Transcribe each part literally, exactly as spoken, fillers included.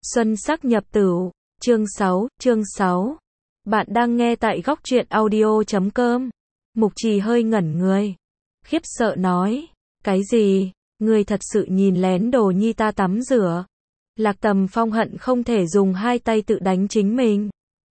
Xuân sắc nhập tửu, chương sáu, chương sáu. Bạn đang nghe tại góc truyện audio chấm com. Mục Trì hơi ngẩn người. Khiếp sợ nói, cái gì, ngươi thật sự nhìn lén Đồ Nhi ta tắm rửa. Lạc Tầm Phong hận không thể dùng hai tay tự đánh chính mình.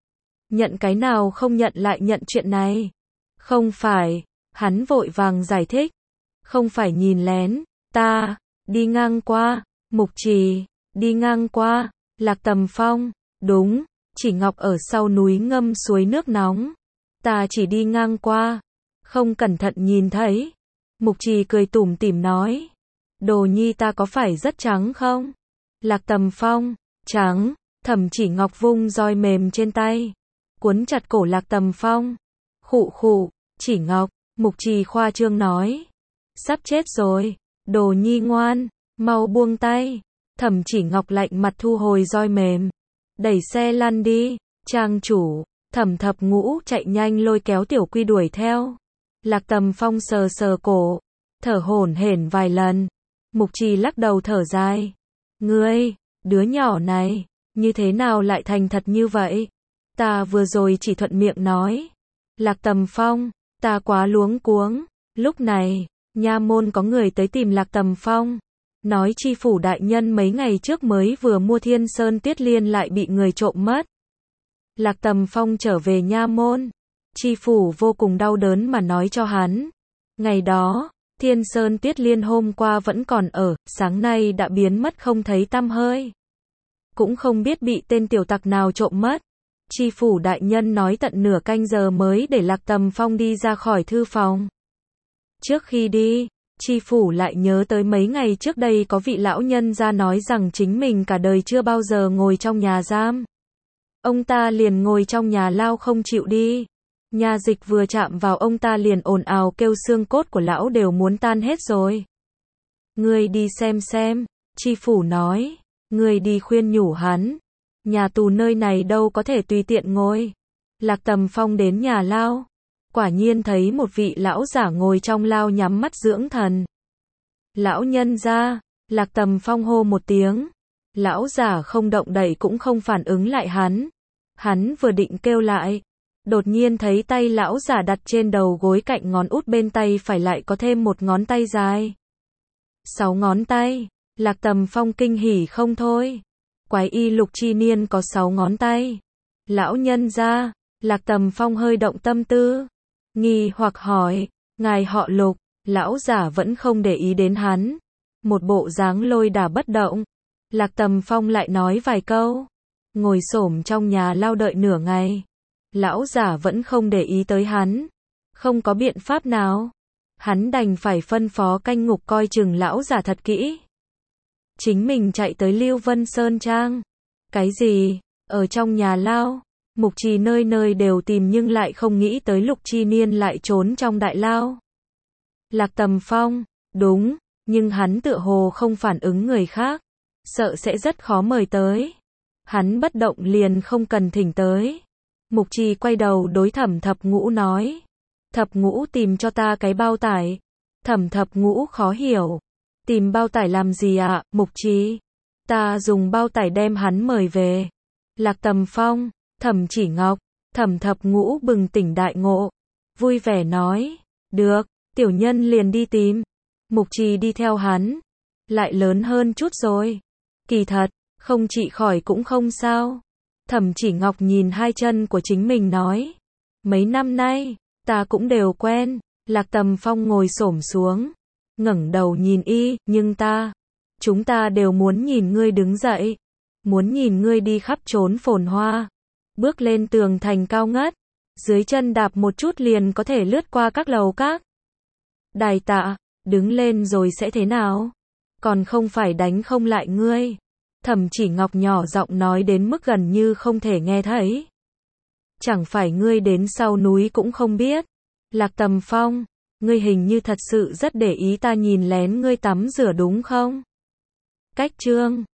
Nhận cái nào không nhận lại nhận chuyện này. Không phải, hắn vội vàng giải thích. Không phải nhìn lén, ta, đi ngang qua, Mục Trì, đi ngang qua, Lạc Tầm Phong, đúng, chỉ Ngọc ở sau núi ngâm suối nước nóng. Ta chỉ đi ngang qua, không cẩn thận nhìn thấy. Mục Trì cười tủm tỉm nói, Đồ Nhi ta có phải rất trắng không? Lạc Tầm Phong, trắng, Thẩm Chỉ Ngọc vung roi mềm trên tay, cuốn chặt cổ Lạc Tầm Phong. Khụ khụ, Chỉ Ngọc, Mục Trì khoa trương nói, sắp chết rồi, Đồ Nhi ngoan, mau buông tay. Thẩm Chỉ Ngọc lạnh mặt thu hồi roi mềm, đẩy xe lăn đi. Trang chủ, Thẩm Thập Ngũ chạy nhanh lôi kéo Tiểu Quy đuổi theo. Lạc Tầm Phong sờ sờ cổ, thở hổn hển vài lần. Mục Trì lắc đầu thở dài, ngươi, đứa nhỏ này, như thế nào lại thành thật như vậy? Ta vừa rồi chỉ thuận miệng nói. Lạc Tầm Phong, ta quá luống cuống. Lúc này, nha môn có người tới tìm Lạc Tầm Phong, nói tri phủ đại nhân mấy ngày trước mới vừa mua Thiên Sơn Tiết Liên lại bị người trộm mất. Lạc Tầm Phong trở về nha môn, tri phủ vô cùng đau đớn mà nói cho hắn, ngày đó, Thiên Sơn Tiết Liên hôm qua vẫn còn ở, sáng nay đã biến mất không thấy tăm hơi. Cũng không biết bị tên tiểu tặc nào trộm mất. Tri phủ đại nhân nói tận nửa canh giờ mới để Lạc Tầm Phong đi ra khỏi thư phòng. Trước khi đi, tri phủ lại nhớ tới mấy ngày trước đây có vị lão nhân ra nói rằng chính mình cả đời chưa bao giờ ngồi trong nhà giam. Ông ta liền ngồi trong nhà lao không chịu đi. Nha dịch vừa chạm vào ông ta liền ồn ào kêu xương cốt của lão đều muốn tan hết rồi. Ngươi đi xem xem, tri phủ nói, ngươi đi khuyên nhủ hắn. Nhà tù nơi này đâu có thể tùy tiện ngồi. Lạc Tầm Phong đến nhà lao, quả nhiên thấy một vị lão giả ngồi trong lao nhắm mắt dưỡng thần. Lão nhân ra, Lạc Tầm Phong hô một tiếng. Lão giả không động đậy cũng không phản ứng lại hắn. Hắn vừa định kêu lại, đột nhiên thấy tay lão giả đặt trên đầu gối cạnh ngón út bên tay phải lại có thêm một ngón tay dài. Sáu ngón tay, Lạc Tầm Phong kinh hỉ không thôi. Quái y Lục Chi Niên có sáu ngón tay. Lão nhân ra, Lạc Tầm Phong hơi động tâm tư, nghi hoặc hỏi, ngài họ Lục? Lão giả vẫn không để ý đến hắn, một bộ dáng lôi đả bất động. Lạc Tầm Phong lại nói vài câu, ngồi xổm trong nhà lao đợi nửa ngày. Lão giả vẫn không để ý tới hắn, không có biện pháp nào, hắn đành phải phân phó canh ngục coi chừng lão giả thật kỹ. Chính mình chạy tới Lưu Vân Sơn Trang. Cái gì? Ở trong nhà lao? Mục Trì nơi nơi đều tìm nhưng lại không nghĩ tới Lục Chi Niên lại trốn trong đại lao. Lạc Tầm Phong, đúng, nhưng hắn tựa hồ không phản ứng người khác, sợ sẽ rất khó mời tới. Hắn bất động liền không cần thỉnh tới. Mục Trì quay đầu đối Thẩm Thập Ngũ nói, Thập Ngũ tìm cho ta cái bao tải. Thẩm Thập Ngũ khó hiểu, tìm bao tải làm gì ạ, à, Mục Trì? Ta dùng bao tải đem hắn mời về. Lạc Tầm Phong, Thẩm Chỉ Ngọc, Thẩm Thập Ngũ bừng tỉnh đại ngộ, vui vẻ nói, được, tiểu nhân liền đi tìm. Mục Trì đi theo hắn, lại lớn hơn chút rồi. Kỳ thật, không trị khỏi cũng không sao. Thẩm Chỉ Ngọc nhìn hai chân của chính mình nói, mấy năm nay, ta cũng đều quen. Lạc Tầm Phong ngồi xổm xuống, ngẩng đầu nhìn y, nhưng ta, chúng ta đều muốn nhìn ngươi đứng dậy, muốn nhìn ngươi đi khắp trốn phồn hoa, bước lên tường thành cao ngất, dưới chân đạp một chút liền có thể lướt qua các lầu các. Đài tạ, đứng lên rồi sẽ thế nào? Còn không phải đánh không lại ngươi. Thẩm Chỉ Ngọc nhỏ giọng nói đến mức gần như không thể nghe thấy. Chẳng phải ngươi đến sau núi cũng không biết. Lạc Tầm Phong, ngươi hình như thật sự rất để ý ta nhìn lén ngươi tắm rửa đúng không? Cách chương